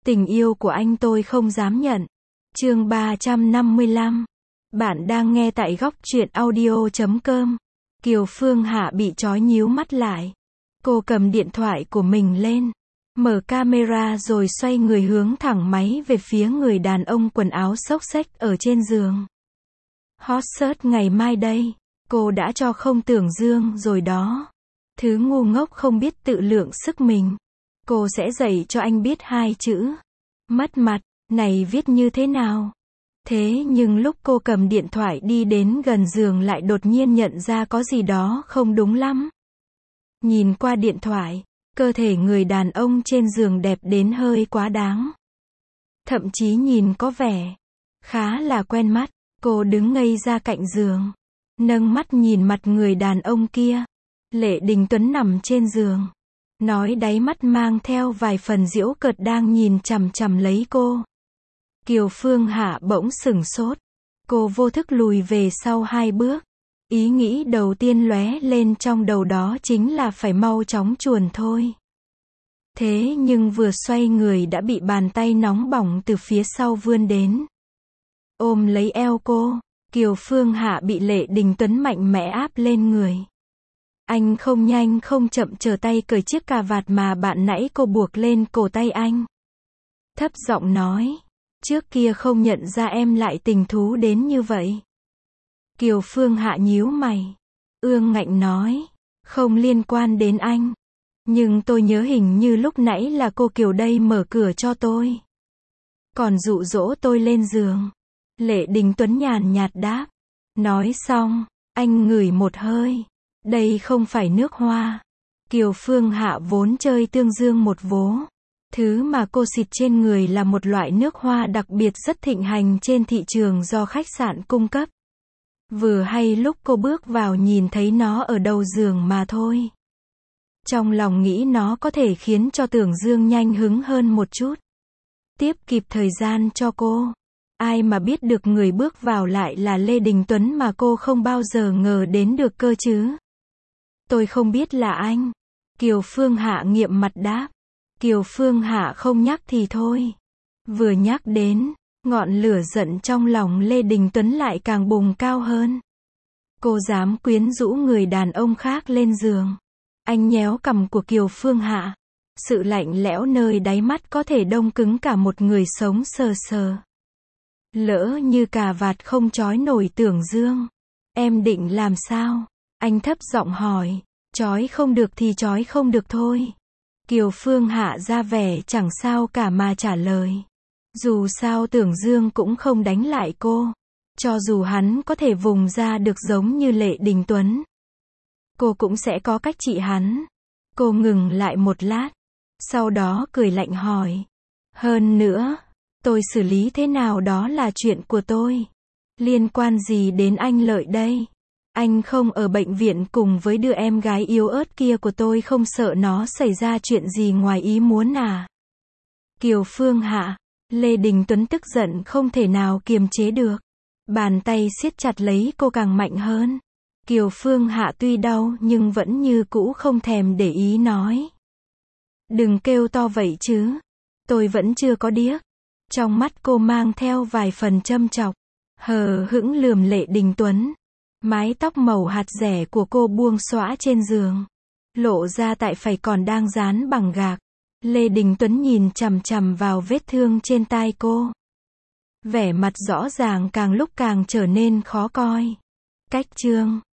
Tình yêu của anh tôi không dám nhận. Chương 355. Bạn đang nghe tại góc truyện audio.com. Kiều Phương Hạ bị trói nhíu mắt lại. Cô cầm điện thoại của mình lên, mở camera rồi xoay người hướng thẳng máy về phía người đàn ông quần áo xốc xếch ở trên giường. Hot search ngày mai đây. Cô đã cho không tưởng dương rồi đó. Thứ ngu ngốc không biết tự lượng sức mình. Cô sẽ dạy cho anh biết hai chữ mất mặt này viết như thế nào. Thế nhưng lúc cô cầm điện thoại đi đến gần giường lại đột nhiên nhận ra có gì đó không đúng lắm. Nhìn qua điện thoại, cơ thể người đàn ông trên giường đẹp đến hơi quá đáng. Thậm chí nhìn có vẻ khá là quen mắt. Cô đứng ngây ra cạnh giường, nâng mắt nhìn mặt người đàn ông kia. Lệ Đình Tuấn nằm trên giường, nói đáy mắt mang theo vài phần giễu cợt đang nhìn chằm chằm lấy cô. Kiều Phương Hạ bỗng sửng sốt. Cô vô thức lùi về sau 2 bước. Ý nghĩ đầu tiên lóe lên trong đầu đó chính là phải mau chóng chuồn thôi. Thế nhưng vừa xoay người đã bị bàn tay nóng bỏng từ phía sau vươn đến, ôm lấy eo cô. Kiều Phương Hạ bị Lệ Đình Tuấn mạnh mẽ áp lên người. Anh không nhanh không chậm trở tay cởi chiếc cà vạt mà bạn nãy cô buộc lên cổ tay anh. Thấp giọng nói, trước kia không nhận ra em lại tình thú đến như vậy. Kiều Phương Hạ nhíu mày, ương ngạnh nói, không liên quan đến anh. Nhưng tôi nhớ hình như lúc nãy là cô Kiều đây mở cửa cho tôi, còn dụ dỗ tôi lên giường. Lệ Đình Tuấn nhàn nhạt đáp. Nói xong, anh ngửi một hơi. Đây không phải nước hoa. Kiều Phương Hạ vốn chơi tương dương một vố. Thứ mà cô xịt trên người là một loại nước hoa đặc biệt rất thịnh hành trên thị trường do khách sạn cung cấp. Vừa hay lúc cô bước vào nhìn thấy nó ở đầu giường mà thôi. Trong lòng nghĩ nó có thể khiến cho Tưởng Dương nhanh hứng hơn một chút, tiếp kịp thời gian cho cô. Ai mà biết được người bước vào lại là Lê Đình Tuấn mà cô không bao giờ ngờ đến được cơ chứ. Tôi không biết là anh. Kiều Phương Hạ nghiệm mặt đáp. Kiều Phương Hạ không nhắc thì thôi. Vừa nhắc đến, ngọn lửa giận trong lòng Lê Đình Tuấn lại càng bùng cao hơn. Cô dám quyến rũ người đàn ông khác lên giường. Anh nhéo cằm của Kiều Phương Hạ. Sự lạnh lẽo nơi đáy mắt có thể đông cứng cả một người sống sờ sờ. Lỡ như cà vạt không trói nổi Tưởng Dương, em định làm sao? Anh thấp giọng hỏi. Trói không được thì trói không được thôi. Kiều Phương Hạ ra vẻ chẳng sao cả mà trả lời. Dù sao Tưởng Dương cũng không đánh lại cô. Cho dù hắn có thể vùng ra được giống như Lệ Đình Tuấn, cô cũng sẽ có cách trị hắn. Cô ngừng lại một lát, sau đó cười lạnh hỏi. Hơn nữa, tôi xử lý thế nào đó là chuyện của tôi. Liên quan gì đến anh Lợi đây? Anh không ở bệnh viện cùng với đứa em gái yếu ớt kia của tôi không sợ nó xảy ra chuyện gì ngoài ý muốn à? Kiều Phương Hạ, Lê Đình Tuấn tức giận không thể nào kiềm chế được. Bàn tay siết chặt lấy cô càng mạnh hơn. Kiều Phương Hạ tuy đau nhưng vẫn như cũ không thèm để ý nói. Đừng kêu to vậy chứ. Tôi vẫn chưa có điếc. Trong mắt cô mang theo vài phần châm chọc. Hờ hững lườm Lệ Đình Tuấn. Mái tóc màu hạt rẻ của cô buông xõa trên giường, lộ ra tại phẩy còn đang dán bằng gạc. Lê Đình Tuấn nhìn chằm chằm vào vết thương trên tai cô. Vẻ mặt rõ ràng càng lúc càng trở nên khó coi. Cách chương